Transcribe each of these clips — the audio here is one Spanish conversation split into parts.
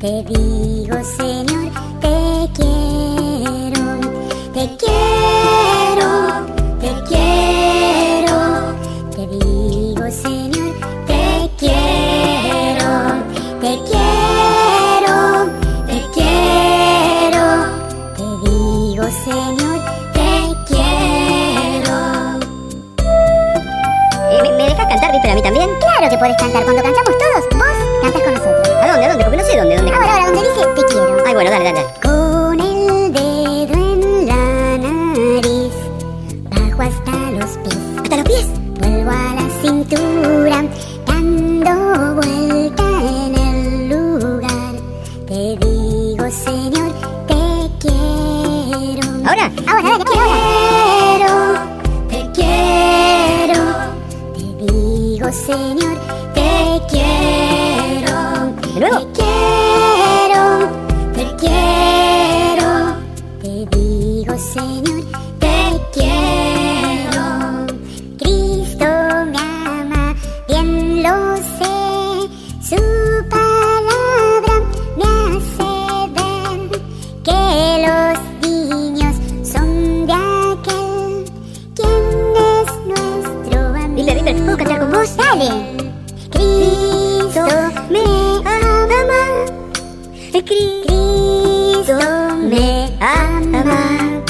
Te digo, Señor, te quiero, te quiero, te quiero. Te digo, Señor, te quiero, te quiero, te quiero. Te digo, Señor, te quiero. ¿Me dejas cantar, Víctor, a mí también? Claro que podés cantar. Cuando cantamos todos, vos cantás con nosotros. ¿A dónde? ¿A dónde? Porque no sé dónde. Ahora, donde dice te quiero. Ay, bueno, dale. Con el dedo en la nariz, bajo hasta los pies. ¿Hasta los pies? Vuelvo a la cintura, dando vuelta en el lugar. Te digo, Señor, te quiero. ¿Ahora? Ahora, dale, ahora. Te quiero. Te digo, Señor, te quiero. ¿De nuevo? Te quiero, te quiero. Te digo, Señor, te quiero. Cristo me ama, bien lo sé. Su palabra me hace ver que los niños son de aquel quien es nuestro amigo. Víctor, ¿puedo cantar con vos? Dale. Cristo me ama. Cristo me ama.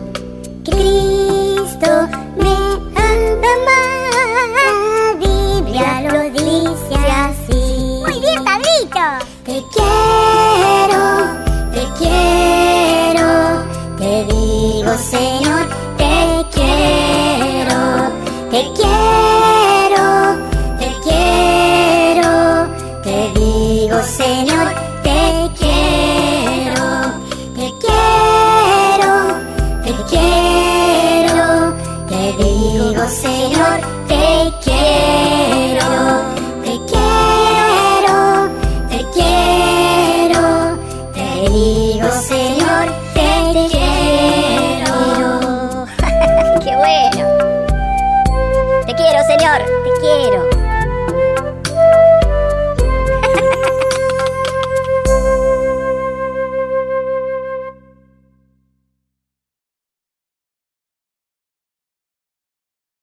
Cristo me ama. La Biblia lo dice así. Muy bien, Pablito. Te quiero, te quiero. Te digo, Señor, te quiero. Te quiero, te quiero. Te digo, Señor,